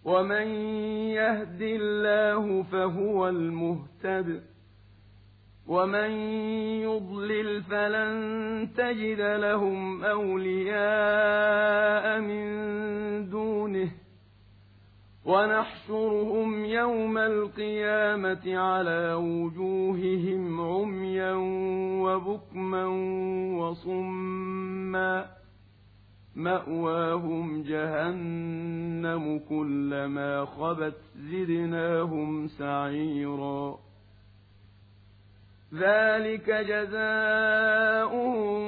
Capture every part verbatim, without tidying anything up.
ومن يهد الله فهو المهتد ومن يضلل فلن تجد لهم أولياء من دونه ونحشرهم يوم القيامة على وجوههم عميا وبكما وصما مأواهم جهنم كلما خبت زدناهم سعيرا ذلك جزاؤهم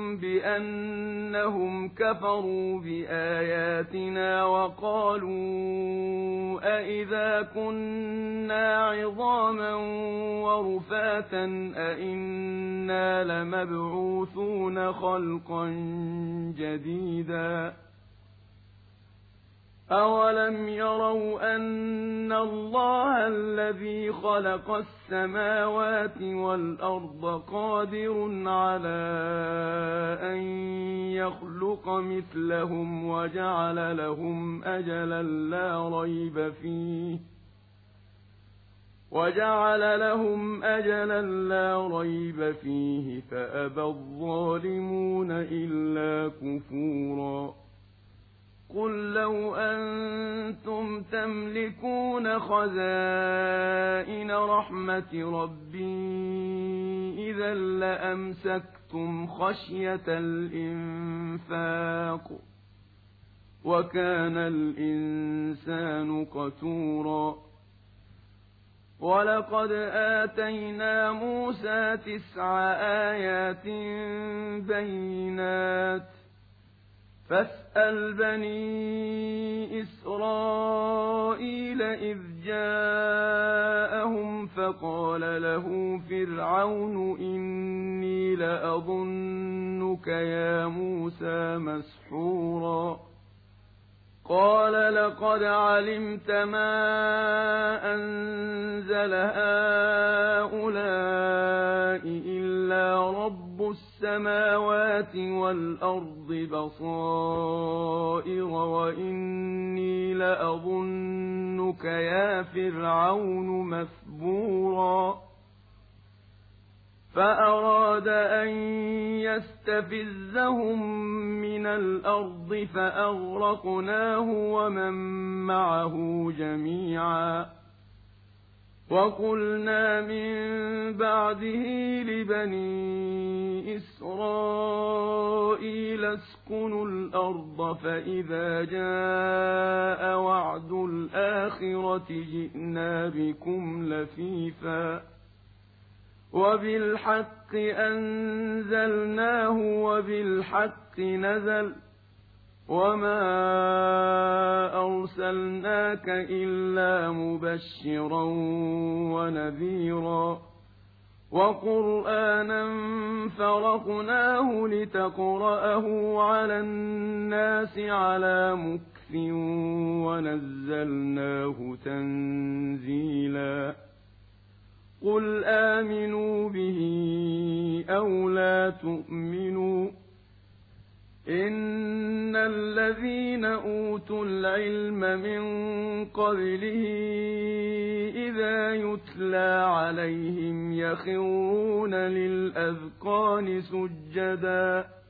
بأنهم كفروا بآياتنا وقالوا أئذا كنا عظاما ورفاتا أئنا لمبعوثون خلقا جديدا أولم يروا أن الله الذي خلق السماوات والأرض قادر على أن يخلق مثلهم وجعل لهم أجلا لا ريب فيه وجعل لهم أجلا لا ريب فيه فأبى الظالمون إلا كفورا قل لو أنتم تملكون خزائن رحمة ربي إذا لأمسكتم خشية الإنفاق وكان الإنسان قتورا ولقد آتينا موسى تسع آيات بينات فاسأل بني إسرائيل إذ جاءهم فقال له فرعون إني لأظنك يا موسى مسحورا قال لقد علمت ما أنزل هؤلاء إلا رب السماوات والأرض بصائر وإني لأظنك يا فرعون مثبورا فأراد أن يستفزهم من الأرض فأغرقناه ومن معه جميعا وقلنا من بعده لبني إسرائيل اسكنوا الأرض فإذا جاء وعد الآخرة جئنا بكم لفيفا وبالحق أنزلناه وبالحق نزل وما أرسلناك إلا مبشرا ونذيرا وقرآنا فرقناه لتقرأه على الناس على مكث ونزلناه تنزيلا قل آمنوا به أو لا تؤمنوا إن الذين أوتوا العلم من قبله إذا يتلى عليهم يخرون للأذقان سجداً